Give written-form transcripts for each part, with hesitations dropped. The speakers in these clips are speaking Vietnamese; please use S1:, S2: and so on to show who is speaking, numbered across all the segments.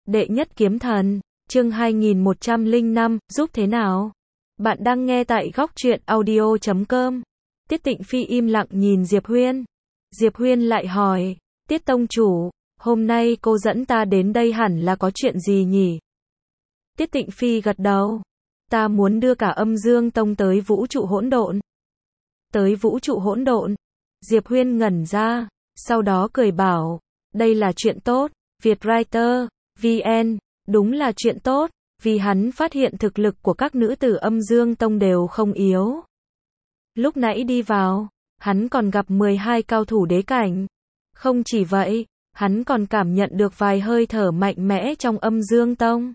S1: Đệ nhất kiếm thần, chương 2105, giúp thế nào? Bạn đang nghe tại góc truyện audio.com. Tiết Tịnh Phi im lặng nhìn Diệp Huyên. Diệp Huyên lại hỏi, Tiết tông chủ, hôm nay cô dẫn ta đến đây hẳn là có chuyện gì nhỉ? Tiết Tịnh Phi gật đầu. Ta muốn đưa cả Âm Dương Tông tới vũ trụ hỗn độn. Tới vũ trụ hỗn độn. Diệp Huyên ngẩn ra, sau đó cười bảo, đây là chuyện tốt, Vietwriter, VN, đúng là chuyện tốt, vì hắn phát hiện thực lực của các nữ tử Âm Dương Tông đều không yếu. Lúc nãy đi vào, hắn còn gặp 12 cao thủ đế cảnh. Không chỉ vậy, hắn còn cảm nhận được vài hơi thở mạnh mẽ trong Âm Dương Tông.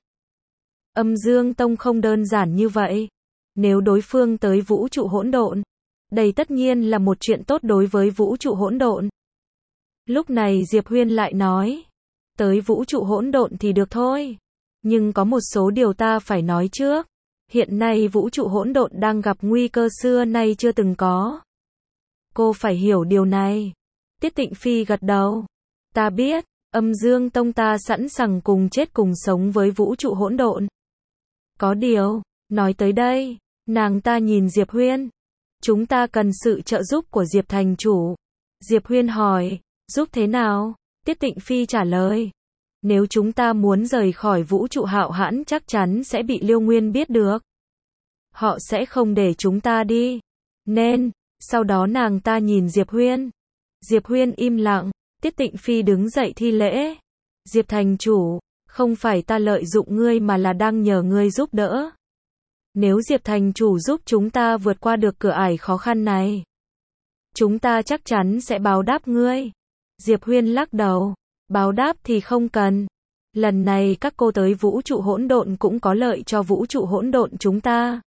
S1: Âm Dương Tông không đơn giản như vậy. Nếu đối phương tới vũ trụ hỗn độn, đây tất nhiên là một chuyện tốt đối với vũ trụ hỗn độn. Lúc này Diệp Huyên lại nói, tới vũ trụ hỗn độn thì được thôi, nhưng có một số điều ta phải nói trước. Hiện nay vũ trụ hỗn độn đang gặp nguy cơ xưa nay chưa từng có. Cô phải hiểu điều này. Tiết Tịnh Phi gật đầu. Ta biết, Âm Dương Tông ta sẵn sàng cùng chết cùng sống với vũ trụ hỗn độn. Có điều, nói tới đây, nàng ta nhìn Diệp Huyên. Chúng ta cần sự trợ giúp của Diệp thành chủ. Diệp Huyên hỏi, giúp thế nào? Tiết Tịnh Phi trả lời, nếu chúng ta muốn rời khỏi vũ trụ hạo hãn chắc chắn sẽ bị Liêu Nguyên biết được. Họ sẽ không để chúng ta đi. Nên, sau đó nàng ta nhìn Diệp Huyên. Diệp Huyên im lặng, Tiết Tịnh Phi đứng dậy thi lễ. Diệp thành chủ, không phải ta lợi dụng ngươi mà là đang nhờ ngươi giúp đỡ. Nếu Diệp thành chủ giúp chúng ta vượt qua được cửa ải khó khăn này, chúng ta chắc chắn sẽ báo đáp ngươi. Diệp Huyên lắc đầu, báo đáp thì không cần. Lần này các cô tới vũ trụ hỗn độn cũng có lợi cho vũ trụ hỗn độn chúng ta.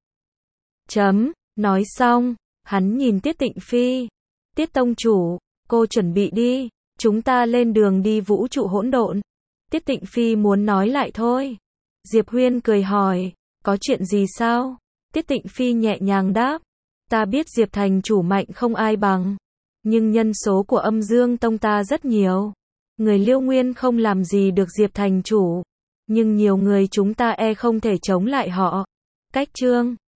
S1: Nói xong, hắn nhìn Tiết Tịnh Phi. Tiết tông chủ, cô chuẩn bị đi, chúng ta lên đường đi vũ trụ hỗn độn. Tiết Tịnh Phi muốn nói lại thôi. Diệp Huyên cười hỏi, có chuyện gì sao? Tiết Tịnh Phi nhẹ nhàng đáp, ta biết Diệp thành chủ mạnh không ai bằng, nhưng nhân số của Âm Dương Tông ta rất nhiều. Người Liêu Nguyên không làm gì được Diệp thành chủ, nhưng nhiều người chúng ta không thể chống lại họ. Cách chương